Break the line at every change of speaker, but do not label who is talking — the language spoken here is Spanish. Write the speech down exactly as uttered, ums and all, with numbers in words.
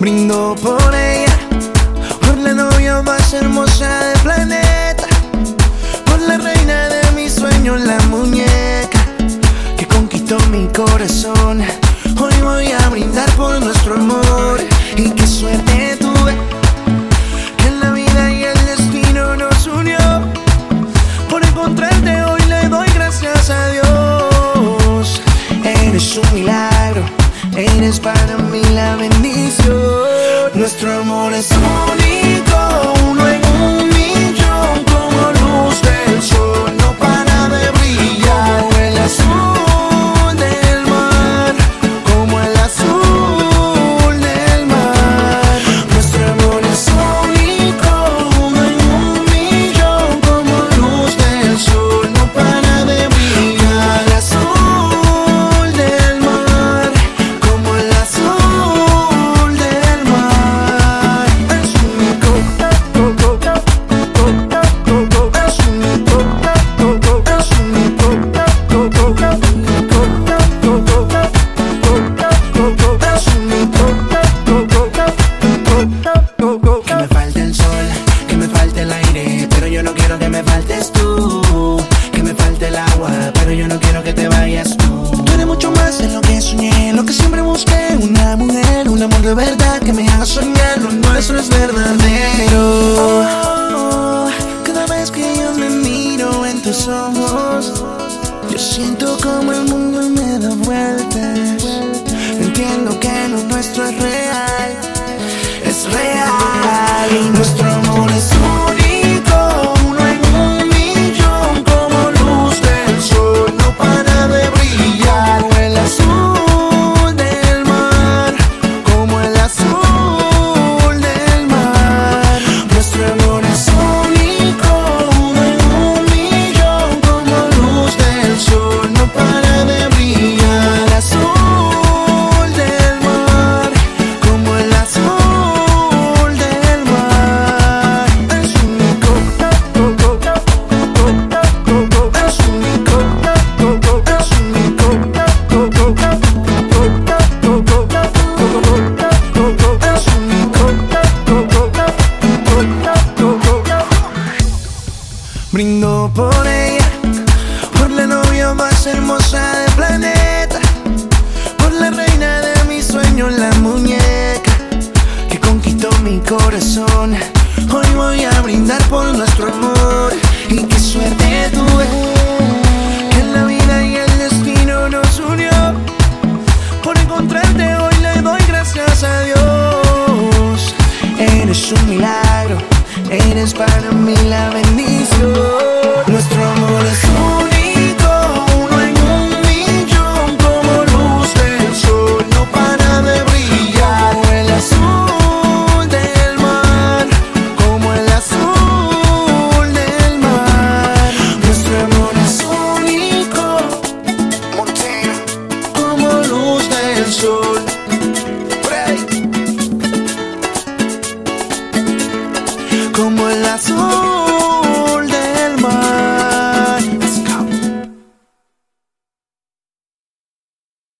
Brindo por ella, por la novia más hermosa del planeta, por la reina de mis sueños, la muñeca que conquistó mi corazón. Hoy voy a brindar por nuestro amor. Y qué suerte tuve que la vida y el destino nos unió. Por encontrarte hoy le doy gracias a Dios. Eres un milagro, eres para mí la bendición. Nuestro amor es único, uno en un millón, como luz del sol, no para de brillar. Como el azul del mar, como el azul del mar. Nuestro amor es único, uno en un millón, como luz del sol, no para de brillar. El azul del mar, como el azul del mar. Es único, es único, es único. Que me falte el sol, que me falte el aire, pero yo no quiero que me faltes tú. Que me falte el agua, pero yo no quiero que te vayas tú. Tú eres mucho más de lo que soñé, lo que siempre busqué. Una mujer, un amor de verdad que me haga soñar. Lo nuestro es verdadero. Oh, cada vez que yo me miro en tus ojos, yo siento como el mundo me da vueltas. Entiendo que lo nuestro es real, es real. Y nuestro amor es único, uno en un millón, como luz del sol, no para de brillar. Como el azul del mar, como el azul del mar. Nuestro amor es único, uno en un millón, como luz del sol, no para de brillar. El azul del mar, como el azul del mar. Es único, es único, es único, es único. Brindo por ella, por la novia más hermosa del planeta, por la reina de mis sueños, la muñeca que conquistó mi corazón. Hoy voy a brindar por nuestro amor. Y qué suerte tuve que la vida y el destino nos unió. Por encontrarte hoy le doy gracias a Dios. Eres un milagro, eres para mí la bendición.